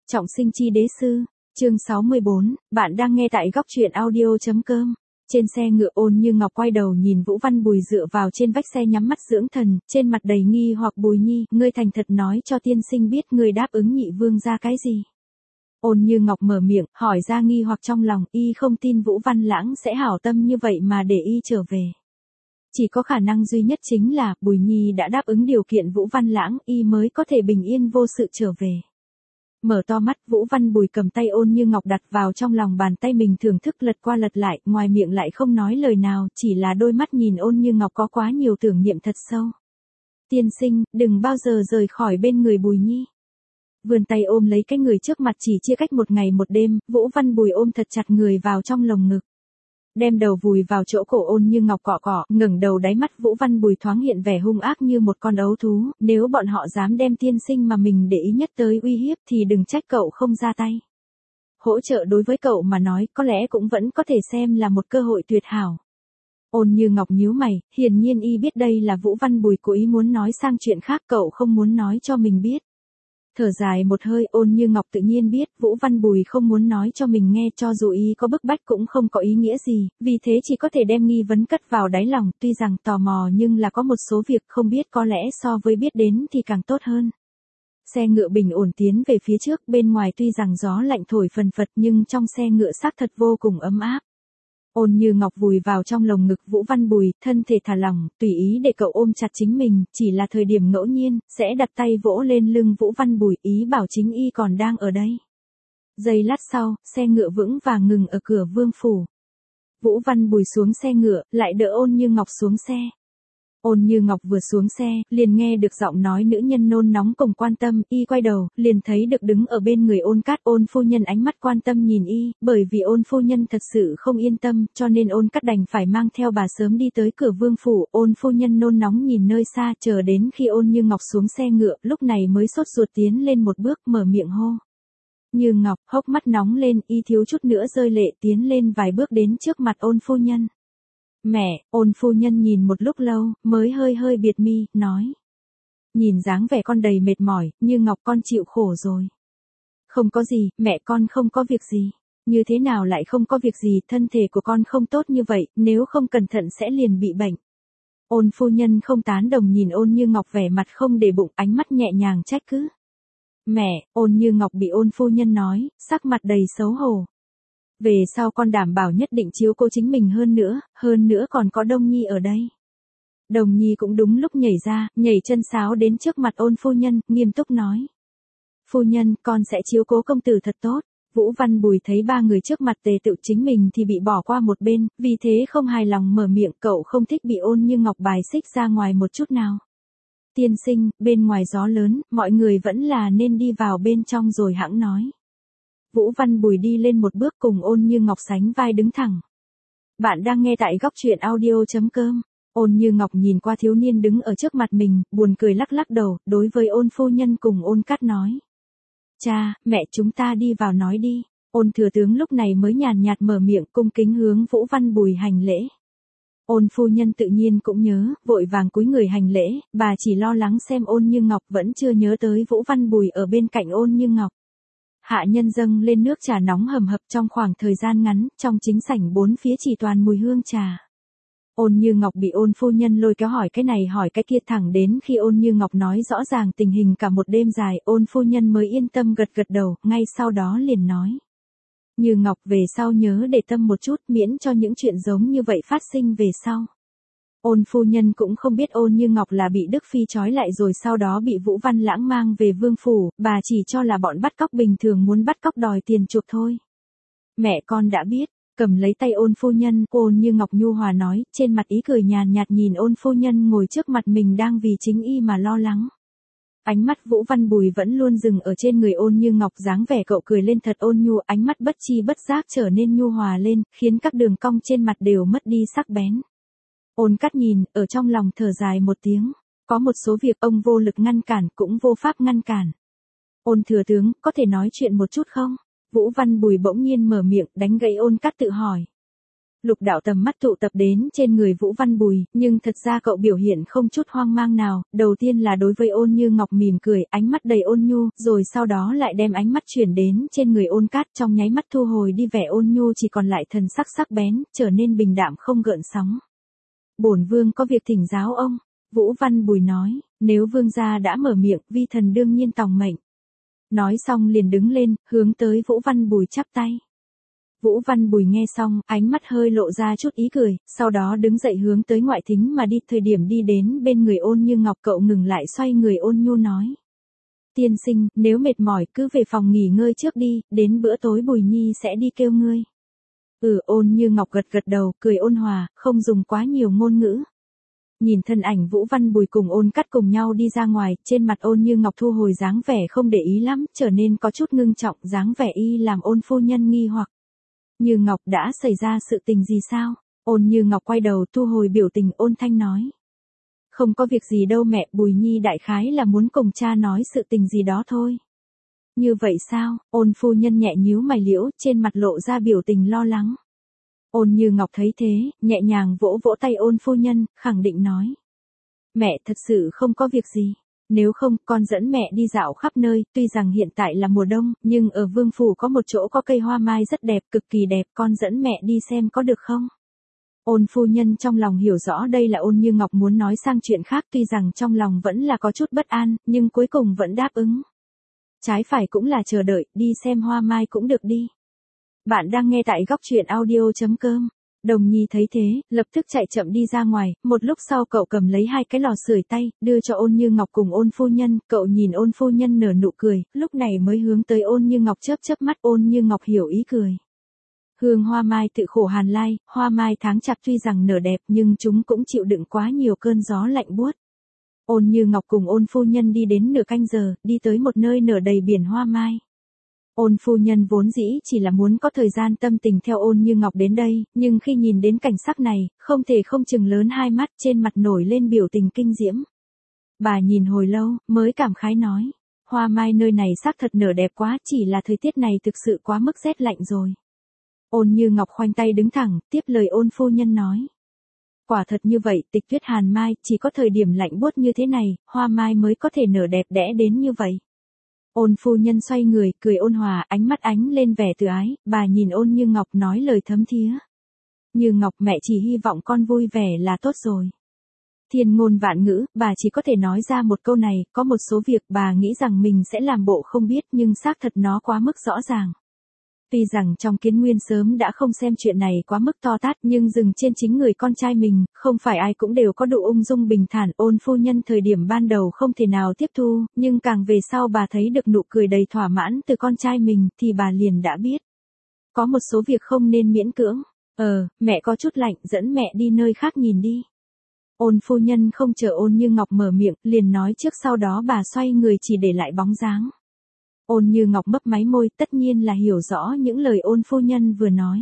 Trọng sinh chi đế sư, chương 64, bạn đang nghe tại góc truyện audio.com. Trên xe ngựa Ôn Như Ngọc quay đầu nhìn Vũ Văn Bùi dựa vào trên vách xe nhắm mắt dưỡng thần, trên mặt đầy nghi hoặc. Bùi Nhi, ngươi thành thật nói cho tiên sinh biết ngươi đáp ứng nhị vương ra cái gì. Ôn Như Ngọc mở miệng, hỏi ra nghi hoặc trong lòng, y không tin Vũ Văn Lãng sẽ hảo tâm như vậy mà để y trở về. Chỉ có khả năng duy nhất chính là, Bùi Nhi đã đáp ứng điều kiện Vũ Văn Lãng, y mới có thể bình yên vô sự trở về. Mở to mắt, Vũ Văn Bùi cầm tay Ôn Như Ngọc đặt vào trong lòng bàn tay mình thưởng thức lật qua lật lại, ngoài miệng lại không nói lời nào, chỉ là đôi mắt nhìn Ôn Như Ngọc có quá nhiều tưởng niệm thật sâu. Tiên sinh, đừng bao giờ rời khỏi bên người Bùi Nhi. Vươn tay ôm lấy cái người trước mặt chỉ chia cách một ngày một đêm, Vũ Văn Bùi ôm thật chặt người vào trong lồng ngực. Đem đầu vùi vào chỗ cổ Ôn Như Ngọc cọ cọ, ngẩng đầu đáy mắt Vũ Văn Bùi thoáng hiện vẻ hung ác như một con ấu thú, nếu bọn họ dám đem tiên sinh mà mình để ý nhất tới uy hiếp thì đừng trách cậu không ra tay. Hỗ trợ đối với cậu mà nói có lẽ cũng vẫn có thể xem là một cơ hội tuyệt hảo. Ôn Như Ngọc nhíu mày, hiển nhiên y biết đây là Vũ Văn Bùi cố ý muốn nói sang chuyện khác, cậu không muốn nói cho mình biết. Thở dài một hơi, Ôn Như Ngọc tự nhiên biết Vũ Văn Bùi không muốn nói cho mình nghe, cho dù y có bức bách cũng không có ý nghĩa gì, vì thế chỉ có thể đem nghi vấn cất vào đáy lòng, tuy rằng tò mò nhưng là có một số việc không biết có lẽ so với biết đến thì càng tốt hơn. Xe ngựa bình ổn tiến về phía trước, bên ngoài tuy rằng gió lạnh thổi phần phật nhưng trong xe ngựa xác thật vô cùng ấm áp. Ôn Như Ngọc vùi vào trong lồng ngực Vũ Văn Bùi, thân thể thả lỏng, tùy ý để cậu ôm chặt chính mình, chỉ là thời điểm ngẫu nhiên, sẽ đặt tay vỗ lên lưng Vũ Văn Bùi, ý bảo chính y còn đang ở đây. Giây lát sau, xe ngựa vững vàng ngừng ở cửa vương phủ. Vũ Văn Bùi xuống xe ngựa, lại đỡ Ôn Như Ngọc xuống xe. Ôn Như Ngọc vừa xuống xe, liền nghe được giọng nói nữ nhân nôn nóng cùng quan tâm, y quay đầu, liền thấy được đứng ở bên người Ôn Cát. Ôn phu nhân ánh mắt quan tâm nhìn y, bởi vì Ôn phu nhân thật sự không yên tâm, cho nên Ôn Cát đành phải mang theo bà sớm đi tới cửa vương phủ. Ôn phu nhân nôn nóng nhìn nơi xa, chờ đến khi Ôn Như Ngọc xuống xe ngựa, lúc này mới sốt ruột tiến lên một bước, mở miệng hô. Như Ngọc, hốc mắt nóng lên, y thiếu chút nữa rơi lệ, tiến lên vài bước đến trước mặt Ôn phu nhân. Mẹ, Ôn phu nhân nhìn một lúc lâu, mới hơi hơi biệt mi, nói. Nhìn dáng vẻ con đầy mệt mỏi, Như Ngọc con chịu khổ rồi. Không có gì, mẹ con không có việc gì. Như thế nào lại không có việc gì, thân thể của con không tốt như vậy, nếu không cẩn thận sẽ liền bị bệnh. Ôn phu nhân không tán đồng nhìn Ôn Như Ngọc vẻ mặt không để bụng, ánh mắt nhẹ nhàng trách cứ. Mẹ, Ôn Như Ngọc bị Ôn phu nhân nói, sắc mặt đầy xấu hổ. Về sau con đảm bảo nhất định chiếu cố chính mình hơn nữa còn có Đông Nhi ở đây. Đồng Nhi cũng đúng lúc nhảy ra, nhảy chân sáo đến trước mặt Ôn phu nhân, nghiêm túc nói. Phu nhân, con sẽ chiếu cố công tử thật tốt. Vũ Văn Bùi thấy ba người trước mặt tề tựu chính mình thì bị bỏ qua một bên, vì thế không hài lòng mở miệng, cậu không thích bị Ôn Như Ngọc bài xích ra ngoài một chút nào. Tiên sinh, bên ngoài gió lớn, mọi người vẫn là nên đi vào bên trong rồi hãng nói. Vũ Văn Bùi đi lên một bước cùng Ôn Như Ngọc sánh vai đứng thẳng. Bạn đang nghe tại góc truyện audio.com. Ôn Như Ngọc nhìn qua thiếu niên đứng ở trước mặt mình, buồn cười lắc lắc đầu, đối với Ôn phu nhân cùng Ôn Cát nói. Cha, mẹ chúng ta đi vào nói đi. Ôn thừa tướng lúc này mới nhàn nhạt mở miệng cung kính hướng Vũ Văn Bùi hành lễ. Ôn phu nhân tự nhiên cũng nhớ, vội vàng cúi người hành lễ, bà chỉ lo lắng xem Ôn Như Ngọc vẫn chưa nhớ tới Vũ Văn Bùi ở bên cạnh Ôn Như Ngọc. Hạ nhân dâng lên nước trà nóng hầm hập trong khoảng thời gian ngắn, trong chính sảnh bốn phía chỉ toàn mùi hương trà. Ôn Như Ngọc bị Ôn phu nhân lôi kéo hỏi cái này hỏi cái kia, thẳng đến khi Ôn Như Ngọc nói rõ ràng tình hình cả một đêm dài, Ôn phu nhân mới yên tâm gật gật đầu, ngay sau đó liền nói. Như Ngọc về sau nhớ để tâm một chút, miễn cho những chuyện giống như vậy phát sinh về sau. Ôn phu nhân cũng không biết Ôn Như Ngọc là bị Đức Phi trói lại rồi sau đó bị Vũ Văn Lãng mang về vương phủ, bà chỉ cho là bọn bắt cóc bình thường muốn bắt cóc đòi tiền chuộc thôi. Mẹ con đã biết, cầm lấy tay Ôn phu nhân, Ôn Như Ngọc nhu hòa nói, trên mặt ý cười nhàn nhạt nhìn Ôn phu nhân ngồi trước mặt mình đang vì chính y mà lo lắng. Ánh mắt Vũ Văn Bùi vẫn luôn dừng ở trên người Ôn Như Ngọc, dáng vẻ cậu cười lên thật ôn nhu, ánh mắt bất chi bất giác trở nên nhu hòa lên, khiến các đường cong trên mặt đều mất đi sắc bén. Ôn Cát nhìn, ở trong lòng thở dài một tiếng. Có một số việc ông vô lực ngăn cản, cũng vô pháp ngăn cản. Ôn thừa tướng, có thể nói chuyện một chút không? Vũ Văn Bùi bỗng nhiên mở miệng, đánh gãy Ôn Cát tự hỏi. Lục đạo tầm mắt tụ tập đến trên người Vũ Văn Bùi, nhưng thật ra cậu biểu hiện không chút hoang mang nào, đầu tiên là đối với Ôn Như Ngọc mỉm cười, ánh mắt đầy ôn nhu, rồi sau đó lại đem ánh mắt chuyển đến trên người Ôn Cát, trong nháy mắt thu hồi đi vẻ ôn nhu, chỉ còn lại thần sắc sắc bén, trở nên bình đạm không gợn sóng. Bổn vương có việc thỉnh giáo ông, Vũ Văn Bùi nói, nếu vương gia đã mở miệng, vi thần đương nhiên tòng mệnh. Nói xong liền đứng lên, hướng tới Vũ Văn Bùi chắp tay. Vũ Văn Bùi nghe xong, ánh mắt hơi lộ ra chút ý cười, sau đó đứng dậy hướng tới ngoại thính mà đi, thời điểm đi đến bên người Ôn Như Ngọc cậu ngừng lại xoay người ôn nhu nói. Tiên sinh, nếu mệt mỏi cứ về phòng nghỉ ngơi trước đi, đến bữa tối Bùi Nhi sẽ đi kêu ngươi. Ôn Như Ngọc gật gật đầu, cười ôn hòa, không dùng quá nhiều ngôn ngữ. Nhìn thân ảnh Vũ Văn Bùi cùng Ôn Cát cùng nhau đi ra ngoài, trên mặt Ôn Như Ngọc thu hồi dáng vẻ không để ý lắm, trở nên có chút ngưng trọng, dáng vẻ y làm Ôn phu nhân nghi hoặc. Như Ngọc đã xảy ra sự tình gì sao? Ôn Như Ngọc quay đầu thu hồi biểu tình ôn thanh nói. Không có việc gì đâu mẹ, Bùi Nhi đại khái là muốn cùng cha nói sự tình gì đó thôi. Như vậy sao? Ôn phu nhân nhẹ nhíu mày liễu, trên mặt lộ ra biểu tình lo lắng. Ôn Như Ngọc thấy thế, nhẹ nhàng vỗ vỗ tay Ôn phu nhân, khẳng định nói. Mẹ thật sự không có việc gì. Nếu không, con dẫn mẹ đi dạo khắp nơi, tuy rằng hiện tại là mùa đông, nhưng ở Vương Phủ có một chỗ có cây hoa mai rất đẹp, cực kỳ đẹp, con dẫn mẹ đi xem có được không? Ôn phu nhân trong lòng hiểu rõ đây là Ôn Như Ngọc muốn nói sang chuyện khác, tuy rằng trong lòng vẫn là có chút bất an, nhưng cuối cùng vẫn đáp ứng. Trái phải cũng là chờ đợi, đi xem hoa mai cũng được đi. Bạn đang nghe tại góc truyện audio.com. Đồng Nhi thấy thế, lập tức chạy chậm đi ra ngoài, một lúc sau cậu cầm lấy hai cái lò sưởi tay, đưa cho Ôn Như Ngọc cùng Ôn phu nhân, cậu nhìn Ôn phu nhân nở nụ cười, lúc này mới hướng tới Ôn Như Ngọc chớp chớp mắt, Ôn Như Ngọc hiểu ý cười. Hương hoa mai tự khổ hàn lai, hoa mai tháng chạp tuy rằng nở đẹp nhưng chúng cũng chịu đựng quá nhiều cơn gió lạnh buốt. Ôn Như Ngọc cùng Ôn phu nhân đi đến nửa canh giờ, đi tới một nơi nở đầy biển hoa mai. Ôn phu nhân vốn dĩ chỉ là muốn có thời gian tâm tình theo Ôn Như Ngọc đến đây, nhưng khi nhìn đến cảnh sắc này, không thể không chừng lớn hai mắt, trên mặt nổi lên biểu tình kinh diễm. Bà nhìn hồi lâu, mới cảm khái nói, hoa mai nơi này xác thật nở đẹp quá, chỉ là thời tiết này thực sự quá mức rét lạnh rồi. Ôn Như Ngọc khoanh tay đứng thẳng, tiếp lời Ôn phu nhân nói. Quả thật như vậy, tịch tuyết hàn mai, chỉ có thời điểm lạnh buốt như thế này, hoa mai mới có thể nở đẹp đẽ đến như vậy. Ôn phu nhân xoay người, cười ôn hòa, ánh mắt ánh lên vẻ từ ái, bà nhìn Ôn Như Ngọc nói lời thấm thía. Như Ngọc, mẹ chỉ hy vọng con vui vẻ là tốt rồi. Thiên ngôn vạn ngữ, bà chỉ có thể nói ra một câu này, có một số việc bà nghĩ rằng mình sẽ làm bộ không biết nhưng xác thật nó quá mức rõ ràng. Tuy rằng trong Kiến Nguyên sớm đã không xem chuyện này quá mức to tát nhưng dừng trên chính người con trai mình, không phải ai cũng đều có độ ung dung bình thản. Ôn phu nhân thời điểm ban đầu không thể nào tiếp thu, nhưng càng về sau bà thấy được nụ cười đầy thỏa mãn từ con trai mình thì bà liền đã biết. Có một số việc không nên miễn cưỡng. Mẹ có chút lạnh, dẫn mẹ đi nơi khác nhìn đi. Ôn phu nhân không chờ Ôn Như Ngọc mở miệng, liền nói trước, sau đó bà xoay người chỉ để lại bóng dáng. Ôn Như Ngọc mấp máy môi, tất nhiên là hiểu rõ những lời Ôn phu nhân vừa nói.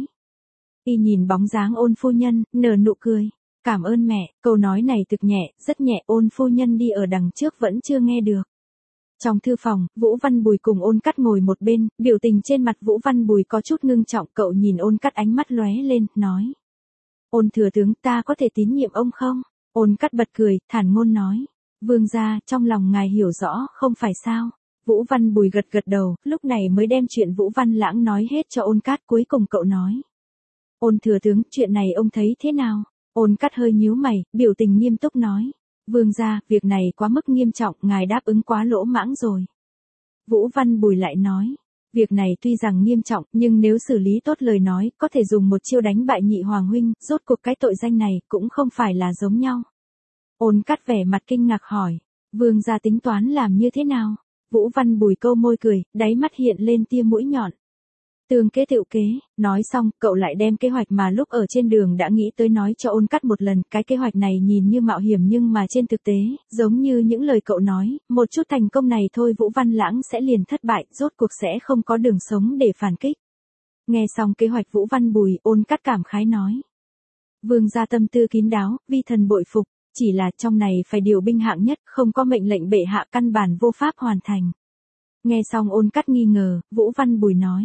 Y nhìn bóng dáng Ôn phu nhân, nở nụ cười. Cảm ơn mẹ, câu nói này thực nhẹ, rất nhẹ, Ôn phu nhân đi ở đằng trước vẫn chưa nghe được. Trong thư phòng, Vũ Văn Bùi cùng Ôn Cát ngồi một bên, biểu tình trên mặt Vũ Văn Bùi có chút ngưng trọng, cậu nhìn Ôn Cát ánh mắt lóe lên, nói. Ôn thừa tướng, ta có thể tín nhiệm ông không? Ôn Cát bật cười, thản ngôn nói. Vương gia, trong lòng ngài hiểu rõ, không phải sao? Vũ Văn Bùi gật gật đầu, lúc này mới đem chuyện Vũ Văn Lãng nói hết cho Ôn Cát, cuối cùng cậu nói. Ôn thừa tướng, chuyện này ông thấy thế nào? Ôn Cát hơi nhíu mày, biểu tình nghiêm túc nói. Vương gia, việc này quá mức nghiêm trọng, ngài đáp ứng quá lỗ mãng rồi. Vũ Văn Bùi lại nói. Việc này tuy rằng nghiêm trọng, nhưng nếu xử lý tốt lời nói, có thể dùng một chiêu đánh bại Nhị Hoàng huynh, rốt cuộc cái tội danh này cũng không phải là giống nhau. Ôn Cát vẻ mặt kinh ngạc hỏi. Vương gia tính toán làm như thế nào? Vũ Văn Bùi câu môi cười, đáy mắt hiện lên tia mũi nhọn. Tương kế tựu kế, nói xong, cậu lại đem kế hoạch mà lúc ở trên đường đã nghĩ tới nói cho Ôn Cát một lần, cái kế hoạch này nhìn như mạo hiểm nhưng mà trên thực tế, giống như những lời cậu nói, một chút thành công này thôi Vũ Văn Lãng sẽ liền thất bại, rốt cuộc sẽ không có đường sống để phản kích. Nghe xong kế hoạch Vũ Văn Bùi, Ôn Cát cảm khái nói. Vương gia tâm tư kín đáo, vi thần bội phục, chỉ là trong này phải điều binh hạng nhất, không có mệnh lệnh bệ hạ căn bản vô pháp hoàn thành. Nghe xong Ôn Cát nghi ngờ, Vũ Văn Bùi nói.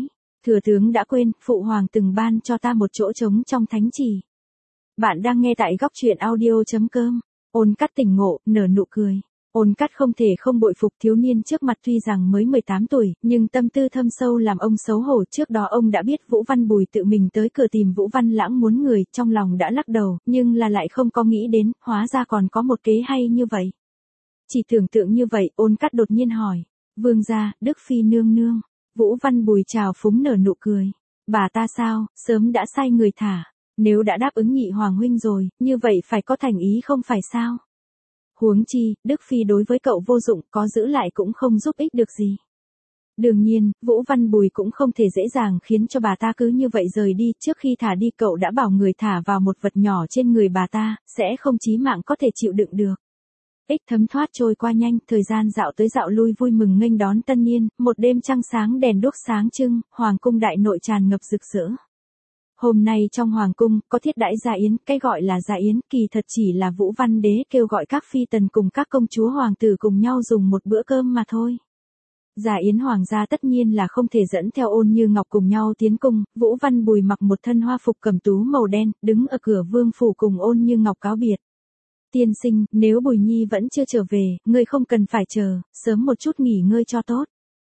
Thừa tướng đã quên, phụ hoàng từng ban cho ta một chỗ trống trong thánh trì. Bạn đang nghe tại góc truyện audio.com. Ôn Cắt tỉnh ngộ, nở nụ cười. Ôn Cắt không thể không bội phục thiếu niên trước mặt, tuy rằng mới 18 tuổi, nhưng tâm tư thâm sâu làm ông xấu hổ. Trước đó ông đã biết Vũ Văn Bùi tự mình tới cửa tìm Vũ Văn Lãng muốn người, trong lòng đã lắc đầu, nhưng là lại không có nghĩ đến, hóa ra còn có một kế hay như vậy. Chỉ tưởng tượng như vậy, Ôn Cắt đột nhiên hỏi, vương gia, Đức Phi nương nương. Vũ Văn Bùi trào phúng nở nụ cười. Bà ta sao, sớm đã sai người thả. Nếu đã đáp ứng nhị hoàng huynh rồi, như vậy phải có thành ý không phải sao? Huống chi, Đức Phi đối với cậu vô dụng, có giữ lại cũng không giúp ích được gì. Đương nhiên, Vũ Văn Bùi cũng không thể dễ dàng khiến cho bà ta cứ như vậy rời đi. Trước khi thả đi cậu đã bảo người thả vào một vật nhỏ trên người bà ta, sẽ không chí mạng có thể chịu đựng được. Thấm thoát trôi qua nhanh, thời gian dạo tới dạo lui vui mừng nghênh đón tân niên, một đêm trăng sáng đèn đuốc sáng trưng, hoàng cung đại nội tràn ngập rực rỡ. Hôm nay trong hoàng cung, có thiết đãi gia yến, cái gọi là gia yến, kỳ thật chỉ là Vũ Văn đế kêu gọi các phi tần cùng các công chúa hoàng tử cùng nhau dùng một bữa cơm mà thôi. Gia yến hoàng gia tất nhiên là không thể dẫn theo Ôn Như Ngọc cùng nhau tiến cung. Vũ Văn Bùi mặc một thân hoa phục cẩm tú màu đen, đứng ở cửa vương phủ cùng Ôn Như Ngọc cáo biệt. Tiên sinh, nếu Bùi Nhi vẫn chưa trở về, ngươi không cần phải chờ, sớm một chút nghỉ ngơi cho tốt.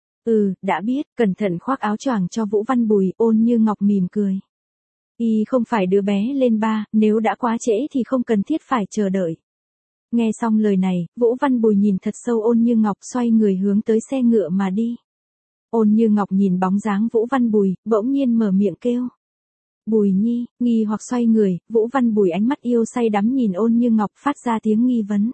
Đã biết, cẩn thận khoác áo choàng cho Vũ Văn Bùi. Ôn Như Ngọc mỉm cười. Y không phải đứa bé lên ba, nếu đã quá trễ thì không cần thiết phải chờ đợi. Nghe xong lời này, Vũ Văn Bùi nhìn thật sâu Ôn Như Ngọc, xoay người hướng tới xe ngựa mà đi. Ôn Như Ngọc nhìn bóng dáng Vũ Văn Bùi, bỗng nhiên mở miệng kêu. Bùi Nhi, nghi hoặc xoay người, Vũ Văn Bùi ánh mắt yêu say đắm nhìn Ôn Như Ngọc, phát ra tiếng nghi vấn.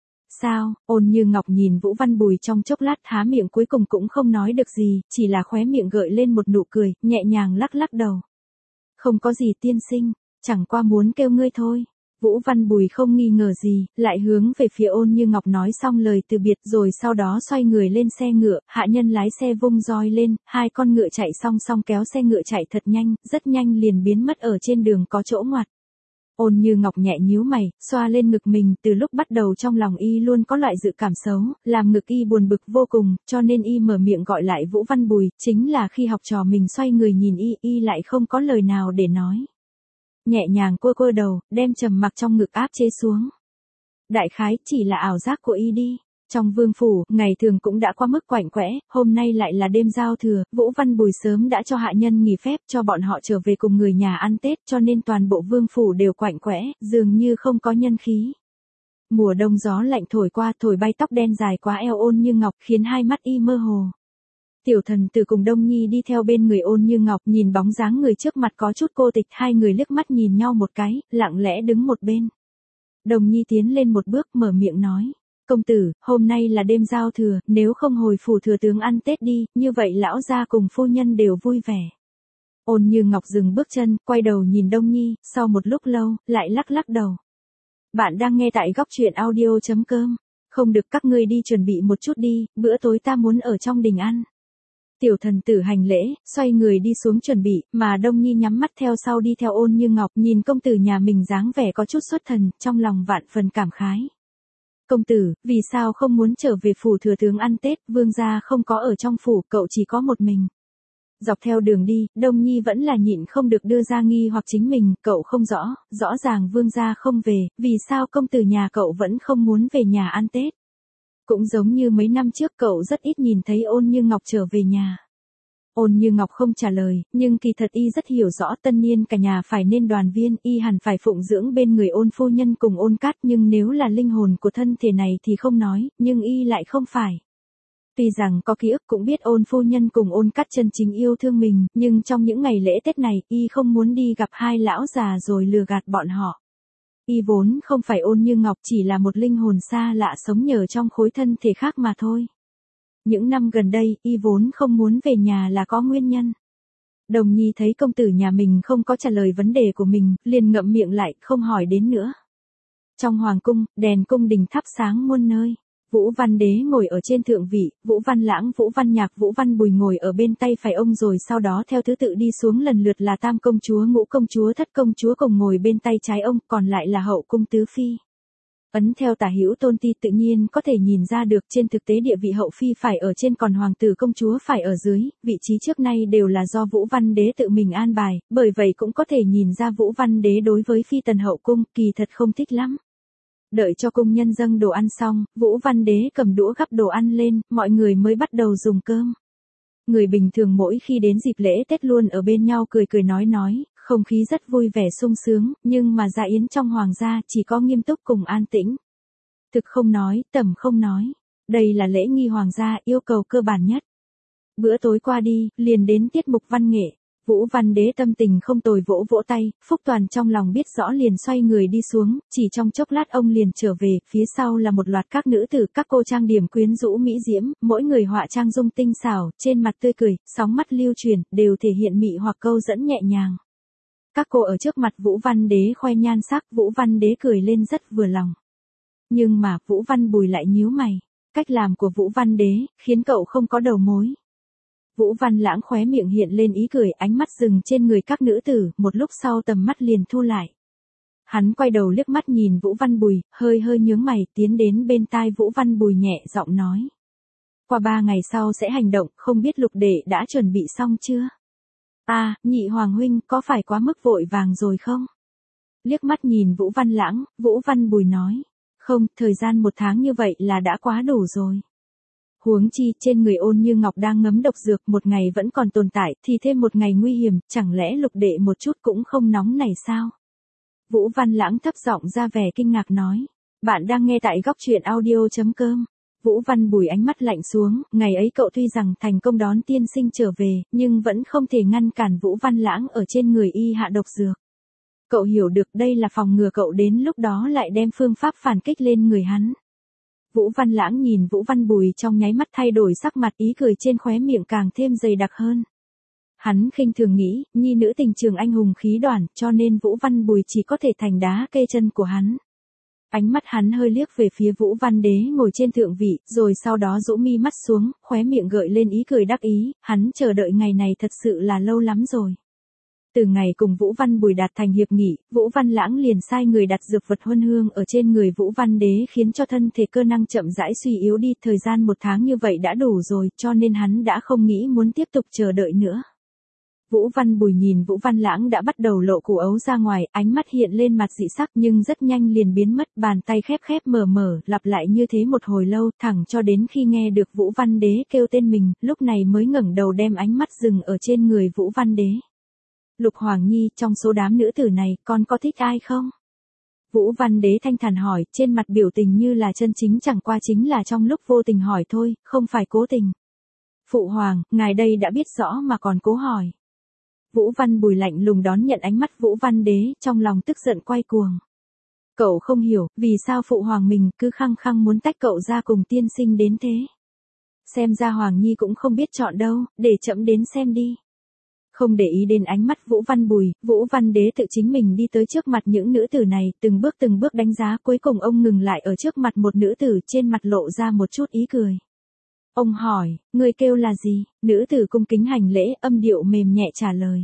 Sao? Ôn Như Ngọc nhìn Vũ Văn Bùi trong chốc lát, há miệng cuối cùng cũng không nói được gì, chỉ là khóe miệng gợi lên một nụ cười, nhẹ nhàng lắc lắc đầu. Không có gì tiên sinh, chẳng qua muốn kêu ngươi thôi. Vũ Văn Bùi không nghi ngờ gì, lại hướng về phía Ôn Như Ngọc nói xong lời từ biệt rồi sau đó xoay người lên xe ngựa, hạ nhân lái xe vung roi lên, hai con ngựa chạy song song kéo xe ngựa chạy thật nhanh, rất nhanh liền biến mất ở trên đường có chỗ ngoặt. Ôn Như Ngọc nhẹ nhíu mày, xoa lên ngực mình, từ lúc bắt đầu trong lòng y luôn có loại dự cảm xấu, làm ngực y buồn bực vô cùng, cho nên y mở miệng gọi lại Vũ Văn Bùi, chính là khi học trò mình xoay người nhìn y lại không có lời nào để nói. Nhẹ nhàng cua đầu, đem trầm mặc trong ngực áp chế xuống. Đại khái chỉ là ảo giác của y đi. Trong vương phủ, ngày thường cũng đã qua mức quạnh quẽ, hôm nay lại là đêm giao thừa, Vũ Văn Bùi sớm đã cho hạ nhân nghỉ phép cho bọn họ trở về cùng người nhà ăn Tết, cho nên toàn bộ vương phủ đều quạnh quẽ, dường như không có nhân khí. Mùa đông gió lạnh thổi qua, thổi bay tóc đen dài quá eo Ôn Như Ngọc, khiến hai mắt y mơ hồ. Tiểu Thần Tử cùng Đông Nhi đi theo bên người Ôn Như Ngọc, nhìn bóng dáng người trước mặt có chút cô tịch, hai người liếc mắt nhìn nhau một cái, lặng lẽ đứng một bên. Đồng Nhi tiến lên một bước, mở miệng nói. Công tử, hôm nay là đêm giao thừa, nếu không hồi phủ thừa tướng ăn Tết đi, như vậy lão gia cùng phu nhân đều vui vẻ. Ôn Như Ngọc dừng bước chân, quay đầu nhìn Đông Nhi, sau một lúc lâu, lại lắc lắc đầu. Bạn đang nghe tại góc truyện audio.com. Không được, các ngươi đi chuẩn bị một chút đi, bữa tối ta muốn ở trong đình ăn. Tiểu Thần Tử hành lễ, xoay người đi xuống chuẩn bị, mà Đông Nhi nhắm mắt theo sau đi theo Ôn Như Ngọc, nhìn công tử nhà mình dáng vẻ có chút xuất thần, trong lòng vạn phần cảm khái. Công tử, vì sao không muốn trở về phủ thừa tướng ăn Tết, vương gia không có ở trong phủ, cậu chỉ có một mình. Dọc theo đường đi, Đông Nhi vẫn là nhịn không được đưa ra nghi hoặc chính mình, cậu không rõ ràng vương gia không về, vì sao công tử nhà cậu vẫn không muốn về nhà ăn Tết. Cũng giống như mấy năm trước cậu rất ít nhìn thấy Ôn Như Ngọc trở về nhà. Ôn Như Ngọc không trả lời, nhưng kỳ thật y rất hiểu rõ tân niên cả nhà phải nên đoàn viên, y hẳn phải phụng dưỡng bên người Ôn phu nhân cùng Ôn Cát, nhưng nếu là linh hồn của thân thể này thì không nói, nhưng y lại không phải. Tuy rằng có ký ức cũng biết Ôn phu nhân cùng Ôn Cát chân chính yêu thương mình, nhưng trong những ngày lễ Tết này, y không muốn đi gặp hai lão già rồi lừa gạt bọn họ. Y vốn không phải Ôn Như Ngọc, chỉ là một linh hồn xa lạ sống nhờ trong khối thân thể khác mà thôi. Những năm gần đây, y vốn không muốn về nhà là có nguyên nhân. Đồng Nhi thấy công tử nhà mình không có trả lời vấn đề của mình, liền ngậm miệng lại, không hỏi đến nữa. Trong hoàng cung, đèn cung đình thắp sáng muôn nơi. Vũ Văn Đế ngồi ở trên thượng vị, Vũ Văn Lãng, Vũ Văn Nhạc, Vũ Văn Bùi ngồi ở bên tay phải ông, rồi sau đó theo thứ tự đi xuống lần lượt là Tam công chúa, Ngũ công chúa, Thất công chúa cùng ngồi bên tay trái ông, còn lại là Hậu cung tứ phi. Ấn theo Tả Hữu Tôn Ti tự nhiên có thể nhìn ra được trên thực tế địa vị hậu phi phải ở trên còn hoàng tử công chúa phải ở dưới, vị trí trước nay đều là do Vũ Văn Đế tự mình an bài, bởi vậy cũng có thể nhìn ra Vũ Văn Đế đối với phi tần hậu cung kỳ thật không thích lắm. Đợi cho cung nhân dâng đồ ăn xong, Vũ Văn Đế cầm đũa gắp đồ ăn lên, mọi người mới bắt đầu dùng cơm. Người bình thường mỗi khi đến dịp lễ Tết luôn ở bên nhau cười cười nói, không khí rất vui vẻ sung sướng, nhưng mà gia yến trong hoàng gia chỉ có nghiêm túc cùng an tĩnh. Thực không nói, tầm không nói. Đây là lễ nghi hoàng gia yêu cầu cơ bản nhất. Bữa tối qua đi, liền đến tiết mục văn nghệ. Vũ Văn Đế tâm tình không tồi vỗ vỗ tay, Phúc Toàn trong lòng biết rõ liền xoay người đi xuống, chỉ trong chốc lát ông liền trở về, phía sau là một loạt các nữ tử, các cô trang điểm quyến rũ mỹ diễm, mỗi người họa trang dung tinh xảo, trên mặt tươi cười, sóng mắt lưu truyền, đều thể hiện mị hoặc câu dẫn nhẹ nhàng. Các cô ở trước mặt Vũ Văn Đế khoe nhan sắc, Vũ Văn Đế cười lên rất vừa lòng. Nhưng mà Vũ Văn Bùi lại nhíu mày, cách làm của Vũ Văn Đế khiến cậu không có đầu mối. Vũ Văn Lãng khóe miệng hiện lên ý cười, ánh mắt dừng trên người các nữ tử, một lúc sau tầm mắt liền thu lại. Hắn quay đầu liếc mắt nhìn Vũ Văn Bùi, hơi nhướng mày, tiến đến bên tai Vũ Văn Bùi nhẹ giọng nói. Qua 3 ngày sau sẽ hành động, không biết Lục Đệ đã chuẩn bị xong chưa? Nhị Hoàng huynh, có phải quá mức vội vàng rồi không? Liếc mắt nhìn Vũ Văn Lãng, Vũ Văn Bùi nói. Không, thời gian 1 tháng như vậy là đã quá đủ rồi. Huống chi, trên người Ôn Như Ngọc đang ngấm độc dược, 1 ngày vẫn còn tồn tại, thì thêm 1 ngày nguy hiểm, chẳng lẽ Lục Đệ một chút cũng không nóng này sao? Vũ Văn Lãng thấp giọng ra vẻ kinh ngạc nói. Bạn đang nghe tại góc truyện audio.com. Vũ Văn Bùi ánh mắt lạnh xuống, ngày ấy cậu tuy rằng thành công đón tiên sinh trở về, nhưng vẫn không thể ngăn cản Vũ Văn Lãng ở trên người y hạ độc dược. Cậu hiểu được đây là phòng ngừa cậu đến lúc đó lại đem phương pháp phản kích lên người hắn. Vũ Văn Lãng nhìn Vũ Văn Bùi trong nháy mắt thay đổi sắc mặt, ý cười trên khóe miệng càng thêm dày đặc hơn. Hắn khinh thường nghĩ, nhi nữ tình trường anh hùng khí đoàn, cho nên Vũ Văn Bùi chỉ có thể thành đá kê chân của hắn. Ánh mắt hắn hơi liếc về phía Vũ Văn Đế ngồi trên thượng vị, rồi sau đó rũ mi mắt xuống, khóe miệng gợi lên ý cười đắc ý, hắn chờ đợi ngày này thật sự là lâu lắm rồi. Từ ngày cùng Vũ Văn Bùi đạt thành hiệp nghị, Vũ Văn Lãng liền sai người đặt dược vật huân hương ở trên người Vũ Văn Đế khiến cho thân thể cơ năng chậm rãi suy yếu đi, thời gian 1 tháng như vậy đã đủ rồi, cho nên hắn đã không nghĩ muốn tiếp tục chờ đợi nữa. Vũ Văn Bùi nhìn Vũ Văn Lãng đã bắt đầu lộ củ ấu ra ngoài, ánh mắt hiện lên mặt dị sắc nhưng rất nhanh liền biến mất, bàn tay khép mở, lặp lại như thế một hồi lâu, thẳng cho đến khi nghe được Vũ Văn Đế kêu tên mình, lúc này mới ngẩng đầu đem ánh mắt dừng ở trên người Vũ Văn Đế. Lục Hoàng Nhi, trong số đám nữ tử này, con có thích ai không? Vũ Văn Đế thanh thản hỏi, trên mặt biểu tình như là chân chính, chẳng qua chính là trong lúc vô tình hỏi thôi, không phải cố tình. Phụ Hoàng, ngài đây đã biết rõ mà còn cố hỏi. Vũ Văn Bùi lạnh lùng đón nhận ánh mắt Vũ Văn Đế, trong lòng tức giận quay cuồng. Cậu không hiểu, vì sao Phụ Hoàng mình cứ khăng khăng muốn tách cậu ra cùng tiên sinh đến thế. Xem ra Hoàng Nhi cũng không biết chọn đâu, để trẫm đến xem đi. Không để ý đến ánh mắt Vũ Văn Bùi, Vũ Văn Đế tự chính mình đi tới trước mặt những nữ tử này, từng bước đánh giá, cuối cùng ông ngừng lại ở trước mặt một nữ tử, trên mặt lộ ra một chút ý cười. Ông hỏi, người kêu là gì? Nữ tử cung kính hành lễ, âm điệu mềm nhẹ trả lời.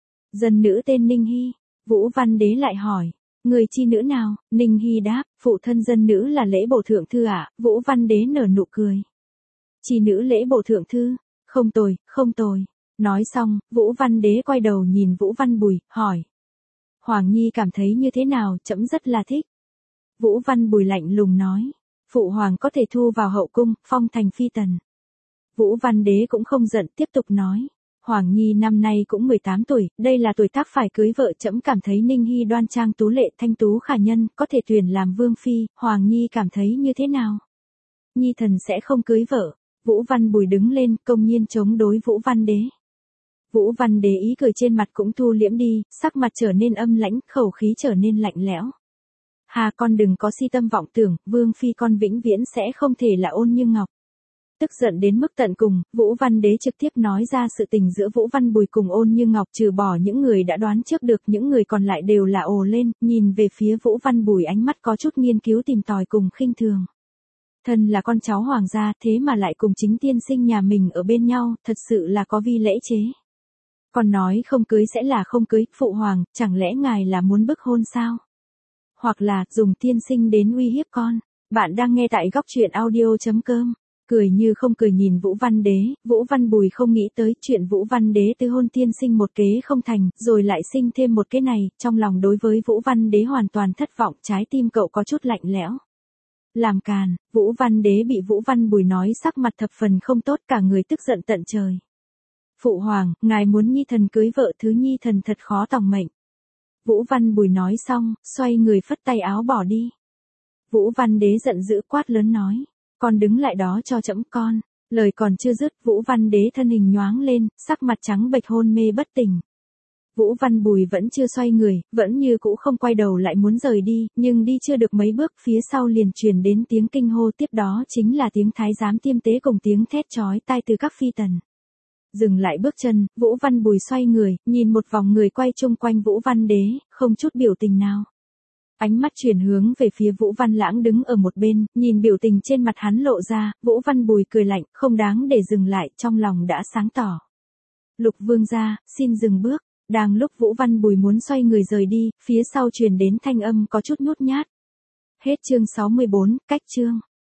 Dân nữ tên Ninh Hy. Vũ Văn Đế lại hỏi, người chi nữ nào? Ninh Hy đáp, phụ thân dân nữ là Lễ Bổ Thượng Thư ạ. Vũ Văn Đế nở nụ cười. Chi nữ Lễ Bổ Thượng Thư? Không tồi. Nói xong, Vũ Văn Đế quay đầu nhìn Vũ Văn Bùi, hỏi. Hoàng Nhi cảm thấy như thế nào? Trẫm rất là thích. Vũ Văn Bùi lạnh lùng nói. Phụ Hoàng có thể thu vào hậu cung, phong thành phi tần. Vũ Văn Đế cũng không giận, tiếp tục nói. Hoàng Nhi năm nay cũng 18 tuổi, đây là tuổi tác phải cưới vợ, trẫm cảm thấy Ninh Hy đoan trang tú lệ, thanh tú khả nhân, có thể tuyển làm vương phi, Hoàng Nhi cảm thấy như thế nào? Nhi thần sẽ không cưới vợ. Vũ Văn Bùi đứng lên, công nhiên chống đối Vũ Văn Đế. Vũ Văn Đế ý cười trên mặt cũng thu liễm đi, sắc mặt trở nên âm lãnh, khẩu khí trở nên lạnh lẽo. Hà, con đừng có si tâm vọng tưởng, vương phi con vĩnh viễn sẽ không thể là Ôn Như Ngọc. Tức giận đến mức tận cùng, Vũ Văn Đế trực tiếp nói ra sự tình giữa Vũ Văn Bùi cùng Ôn Như Ngọc, trừ bỏ những người đã đoán trước được, những người còn lại đều là ồ lên, nhìn về phía Vũ Văn Bùi ánh mắt có chút nghiên cứu tìm tòi cùng khinh thường. Thân là con cháu hoàng gia, thế mà lại cùng chính tiên sinh nhà mình ở bên nhau, thật sự là có vi lễ chế. Còn nói không cưới sẽ là không cưới, Phụ Hoàng, chẳng lẽ ngài là muốn bức hôn sao? hoặc là dùng tiên sinh đến uy hiếp con. Bạn đang nghe tại góc truyện audio.com. Cười như không cười nhìn Vũ Văn Đế, Vũ Văn Bùi không nghĩ tới chuyện Vũ Văn Đế từ hôn tiên sinh một kế không thành, rồi lại sinh thêm một kế này, trong lòng đối với Vũ Văn Đế hoàn toàn thất vọng, trái tim cậu có chút lạnh lẽo. Làm càn, Vũ Văn Đế bị Vũ Văn Bùi nói sắc mặt thập phần không tốt, cả người tức giận tận trời. Phụ hoàng, ngài muốn nhi thần cưới vợ thứ nhi thần thật khó tòng mệnh. Vũ Văn Bùi nói xong, xoay người phất tay áo bỏ đi. Vũ Văn Đế giận dữ quát lớn nói, con đứng lại đó cho trẫm con. Lời còn chưa dứt, Vũ Văn Đế thân hình nhoáng lên, sắc mặt trắng bệch hôn mê bất tỉnh. Vũ Văn Bùi vẫn chưa xoay người, vẫn như cũ không quay đầu lại muốn rời đi, nhưng đi chưa được mấy bước phía sau liền truyền đến tiếng kinh hô, tiếp đó chính là tiếng thái giám tiêm tế cùng tiếng thét chói tai từ các phi tần. Dừng lại bước chân, Vũ Văn Bùi xoay người, nhìn một vòng người quay chung quanh Vũ Văn Đế, không chút biểu tình nào. Ánh mắt chuyển hướng về phía Vũ Văn Lãng đứng ở một bên, nhìn biểu tình trên mặt hắn lộ ra, Vũ Văn Bùi cười lạnh, không đáng để dừng lại, trong lòng đã sáng tỏ. Lục vương gia, xin dừng bước. Đang lúc Vũ Văn Bùi muốn xoay người rời đi, phía sau truyền đến thanh âm có chút nhút nhát. Hết chương 64, cách chương.